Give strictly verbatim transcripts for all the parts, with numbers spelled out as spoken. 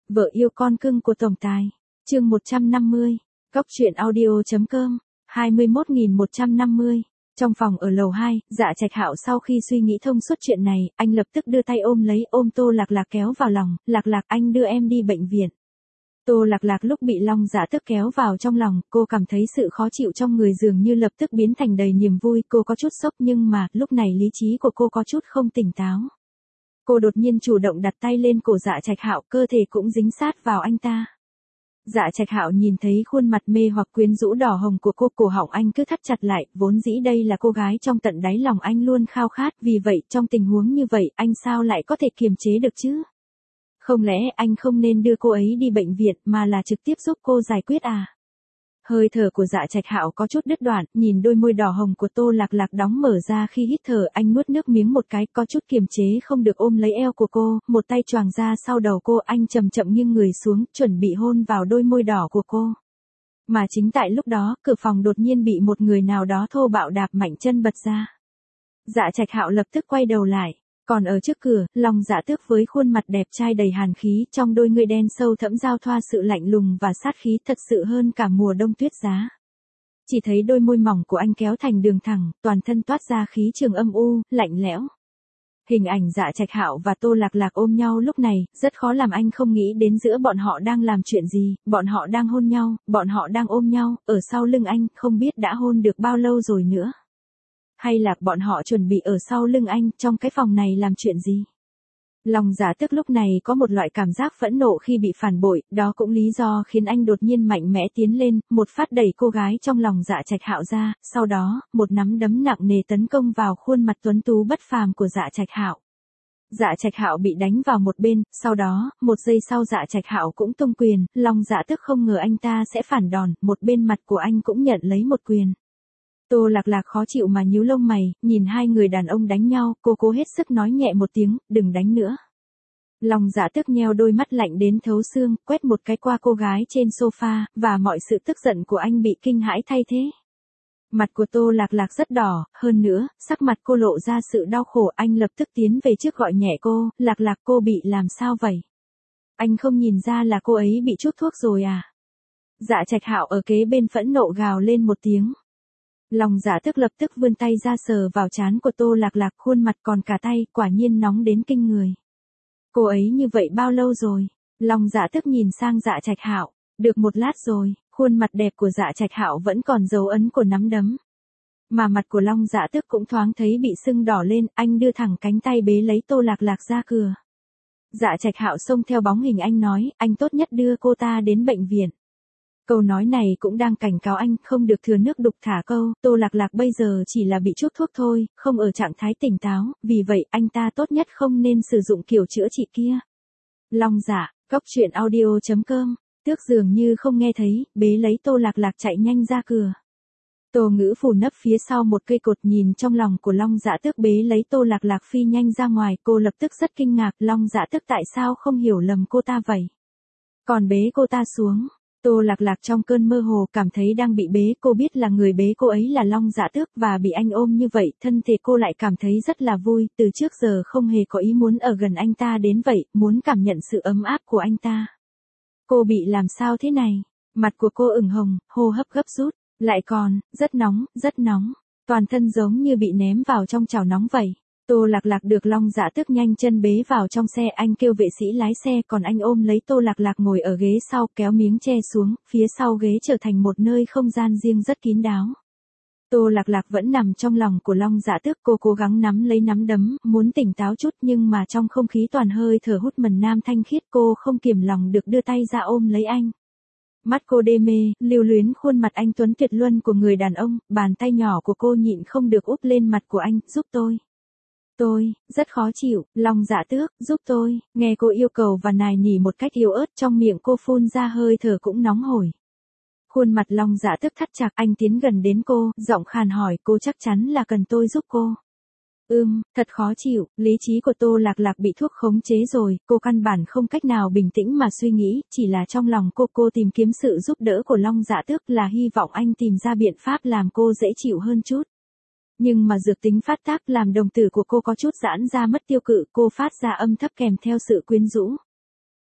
Vợ yêu con cưng của tổng tài. Chương một trăm năm mươi. Góc truyện audio.com. hai mươi mốt nghìn một trăm năm mươi. Trong phòng ở lầu hai, Dạ Trạch Hạo sau khi suy nghĩ thông suốt chuyện này, anh lập tức đưa tay ôm lấy, ôm Tô Lạc Lạc kéo vào lòng, "Lạc Lạc, anh đưa em đi bệnh viện." Tô Lạc Lạc lúc bị Long Dạ Tước kéo vào trong lòng, cô cảm thấy sự khó chịu trong người dường như lập tức biến thành đầy niềm vui, cô có chút sốc nhưng mà, lúc này lý trí của cô có chút không tỉnh táo. Cô đột nhiên chủ động đặt tay lên cổ Dạ Trạch Hạo, cơ thể cũng dính sát vào anh ta. Dạ Trạch Hạo nhìn thấy khuôn mặt mê hoặc quyến rũ đỏ hồng của cô, cổ họng anh cứ thắt chặt lại, vốn dĩ đây là cô gái trong tận đáy lòng anh luôn khao khát, vì vậy trong tình huống như vậy anh sao lại có thể kiềm chế được chứ? Không lẽ anh không nên đưa cô ấy đi bệnh viện mà là trực tiếp giúp cô giải quyết à? Hơi thở của Dạ Trạch Hạo có chút đứt đoạn, nhìn đôi môi đỏ hồng của Tô Lạc Lạc đóng mở ra khi hít thở, anh nuốt nước miếng một cái, có chút kiềm chế không được ôm lấy eo của cô, một tay choàng ra sau đầu cô, anh chậm chậm nghiêng người xuống, chuẩn bị hôn vào đôi môi đỏ của cô. Mà chính tại lúc đó, cửa phòng đột nhiên bị một người nào đó thô bạo đạp mạnh chân bật ra. Dạ Trạch Hạo lập tức quay đầu lại. Còn ở trước cửa, Long Dạ Tước với khuôn mặt đẹp trai đầy hàn khí, trong đôi ngươi đen sâu thẫm giao thoa sự lạnh lùng và sát khí thật sự hơn cả mùa đông tuyết giá. Chỉ thấy đôi môi mỏng của anh kéo thành đường thẳng, toàn thân toát ra khí trường âm u, lạnh lẽo. Hình ảnh Dạ Trạch Hạo và Tô Lạc Lạc ôm nhau lúc này, rất khó làm anh không nghĩ đến giữa bọn họ đang làm chuyện gì, bọn họ đang hôn nhau, bọn họ đang ôm nhau, ở sau lưng anh, không biết đã hôn được bao lâu rồi nữa. Hay là bọn họ chuẩn bị ở sau lưng anh, trong cái phòng này làm chuyện gì? Long Dạ Tước lúc này có một loại cảm giác phẫn nộ khi bị phản bội, đó cũng lý do khiến anh đột nhiên mạnh mẽ tiến lên, một phát đẩy cô gái trong lòng Dạ Trạch Hạo ra, sau đó, một nắm đấm nặng nề tấn công vào khuôn mặt tuấn tú bất phàm của Dạ Trạch Hạo. Dạ Trạch Hạo bị đánh vào một bên, sau đó, một giây sau Dạ Trạch Hạo cũng tung quyền, Long Dạ Tước không ngờ anh ta sẽ phản đòn, một bên mặt của anh cũng nhận lấy một quyền. Tô Lạc Lạc khó chịu mà nhíu lông mày, nhìn hai người đàn ông đánh nhau, cô cố hết sức nói nhẹ một tiếng, đừng đánh nữa. Long Dạ Tước nheo đôi mắt lạnh đến thấu xương, quét một cái qua cô gái trên sofa, và mọi sự tức giận của anh bị kinh hãi thay thế. Mặt của Tô Lạc Lạc rất đỏ, hơn nữa, sắc mặt cô lộ ra sự đau khổ, anh lập tức tiến về trước gọi nhẹ cô, Lạc Lạc, cô bị làm sao vậy? Anh không nhìn ra là cô ấy bị chút thuốc rồi à? Dạ Trạch Hạo ở kế bên phẫn nộ gào lên một tiếng. Long Dạ Tước lập tức vươn tay ra sờ vào trán của Tô Lạc Lạc, khuôn mặt còn cả tay, quả nhiên nóng đến kinh người. Cô ấy như vậy bao lâu rồi? Long Dạ Tước nhìn sang Dạ Trạch Hạo, được một lát rồi, khuôn mặt đẹp của Dạ Trạch Hạo vẫn còn dấu ấn của nắm đấm. Mà mặt của Long Dạ Tước cũng thoáng thấy bị sưng đỏ lên, anh đưa thẳng cánh tay bế lấy Tô Lạc Lạc ra cửa. Dạ Trạch Hạo xông theo bóng hình anh nói, anh tốt nhất đưa cô ta đến bệnh viện. Câu nói này cũng đang cảnh cáo anh, không được thừa nước đục thả câu, Tô Lạc Lạc bây giờ chỉ là bị chút thuốc thôi, không ở trạng thái tỉnh táo, vì vậy anh ta tốt nhất không nên sử dụng kiểu chữa trị kia. Long Dạ, góc truyện audio.com, Tước dường như không nghe thấy, bế lấy Tô Lạc Lạc chạy nhanh ra cửa. Tô Ngữ phủ nấp phía sau một cây cột nhìn trong lòng của Long Dạ Tước bế lấy Tô Lạc Lạc phi nhanh ra ngoài, cô lập tức rất kinh ngạc, Long Dạ Tước tại sao không hiểu lầm cô ta vậy? Còn bế cô ta xuống. Tô Lạc Lạc trong cơn mơ hồ cảm thấy đang bị bế, cô biết là người bế cô ấy là Long Dạ Tước và bị anh ôm như vậy, thân thể cô lại cảm thấy rất là vui, từ trước giờ không hề có ý muốn ở gần anh ta đến vậy, muốn cảm nhận sự ấm áp của anh ta. Cô bị làm sao thế này? Mặt của cô ửng hồng, hô hấp gấp rút, lại còn, rất nóng, rất nóng, toàn thân giống như bị ném vào trong chảo nóng vậy. Tô Lạc Lạc được Long Dạ Tước nhanh chân bế vào trong xe, anh kêu vệ sĩ lái xe, còn anh ôm lấy Tô Lạc Lạc ngồi ở ghế sau, kéo miếng che xuống, phía sau ghế trở thành một nơi không gian riêng rất kín đáo. Tô Lạc Lạc vẫn nằm trong lòng của Long Dạ Tước, cô cố gắng nắm lấy nắm đấm, muốn tỉnh táo chút nhưng mà trong không khí toàn hơi thở hút mần nam thanh khiết, cô không kiềm lòng được đưa tay ra ôm lấy anh. Mắt cô đê mê, lưu luyến khuôn mặt anh tuấn tuyệt luân của người đàn ông, bàn tay nhỏ của cô nhịn không được úp lên mặt của anh, giúp tôi. Tôi, rất khó chịu, Long Dạ Tước, giúp tôi, nghe cô yêu cầu và nài nỉ một cách yếu ớt, trong miệng cô phun ra hơi thở cũng nóng hổi. Khuôn mặt Long Dạ Tước thắt chặt, anh tiến gần đến cô, giọng khàn hỏi, cô chắc chắn là cần tôi giúp cô. Ừm, thật khó chịu, lý trí của Tô Lạc Lạc bị thuốc khống chế rồi, cô căn bản không cách nào bình tĩnh mà suy nghĩ, chỉ là trong lòng cô cô tìm kiếm sự giúp đỡ của Long Dạ Tước là hy vọng anh tìm ra biện pháp làm cô dễ chịu hơn chút. Nhưng mà dược tính phát tác làm đồng tử của cô có chút giãn ra mất tiêu cự, cô phát ra âm thấp kèm theo sự quyến rũ.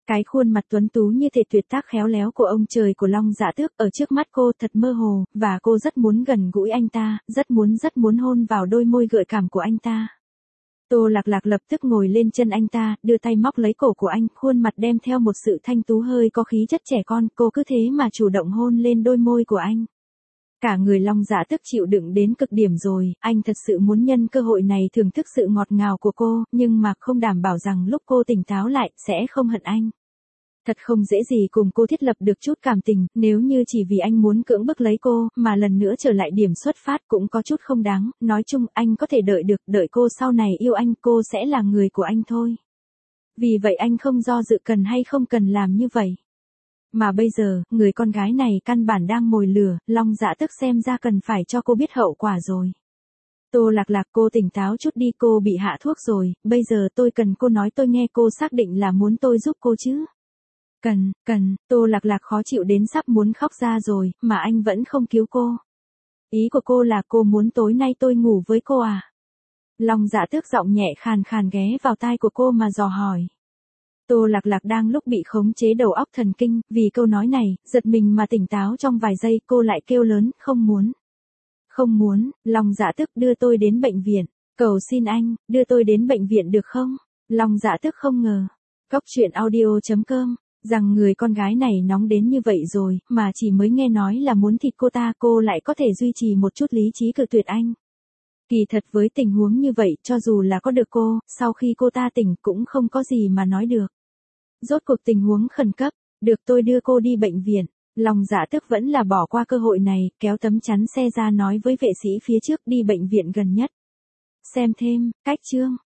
Cái khuôn mặt tuấn tú như thể tuyệt tác khéo léo của ông trời của Long Dạ Tước ở trước mắt cô thật mơ hồ, và cô rất muốn gần gũi anh ta, rất muốn rất muốn hôn vào đôi môi gợi cảm của anh ta. Tô Lạc Lạc lập tức ngồi lên chân anh ta, đưa tay móc lấy cổ của anh, khuôn mặt đem theo một sự thanh tú hơi có khí chất trẻ con, cô cứ thế mà chủ động hôn lên đôi môi của anh. Cả người Long Dạ Tước chịu đựng đến cực điểm rồi, anh thật sự muốn nhân cơ hội này thưởng thức sự ngọt ngào của cô, nhưng mà không đảm bảo rằng lúc cô tỉnh táo lại, sẽ không hận anh. Thật không dễ gì cùng cô thiết lập được chút cảm tình, nếu như chỉ vì anh muốn cưỡng bức lấy cô, mà lần nữa trở lại điểm xuất phát cũng có chút không đáng, nói chung anh có thể đợi được, đợi cô sau này yêu anh, cô sẽ là người của anh thôi. Vì vậy anh không do dự cần hay không cần làm như vậy. Mà bây giờ, người con gái này căn bản đang mồi lửa, Long Dạ Tước xem ra cần phải cho cô biết hậu quả rồi. Tô Lạc Lạc, cô tỉnh táo chút đi, cô bị hạ thuốc rồi, bây giờ tôi cần cô nói tôi nghe, cô xác định là muốn tôi giúp cô chứ? Cần, cần, Tô Lạc Lạc khó chịu đến sắp muốn khóc ra rồi, mà anh vẫn không cứu cô. Ý của cô là cô muốn tối nay tôi ngủ với cô à? Long Dạ Tước giọng nhẹ khàn khàn ghé vào tai của cô mà dò hỏi. Tô Lạc Lạc đang lúc bị khống chế đầu óc thần kinh, vì câu nói này, giật mình mà tỉnh táo trong vài giây, cô lại kêu lớn, không muốn. Không muốn, Long Dạ Tước đưa tôi đến bệnh viện, cầu xin anh, đưa tôi đến bệnh viện được không? Long Dạ Tước không ngờ. Cóc truyện audio chấm com rằng người con gái này nóng đến như vậy rồi, mà chỉ mới nghe nói là muốn thịt cô ta, cô lại có thể duy trì một chút lý trí cự tuyệt anh. Kỳ thật với tình huống như vậy, cho dù là có được cô, sau khi cô ta tỉnh cũng không có gì mà nói được. Rốt cuộc tình huống khẩn cấp, được tôi đưa cô đi bệnh viện. Long Dạ Tước vẫn là bỏ qua cơ hội này, kéo tấm chắn xe ra nói với vệ sĩ phía trước đi bệnh viện gần nhất. Xem thêm, cách chương.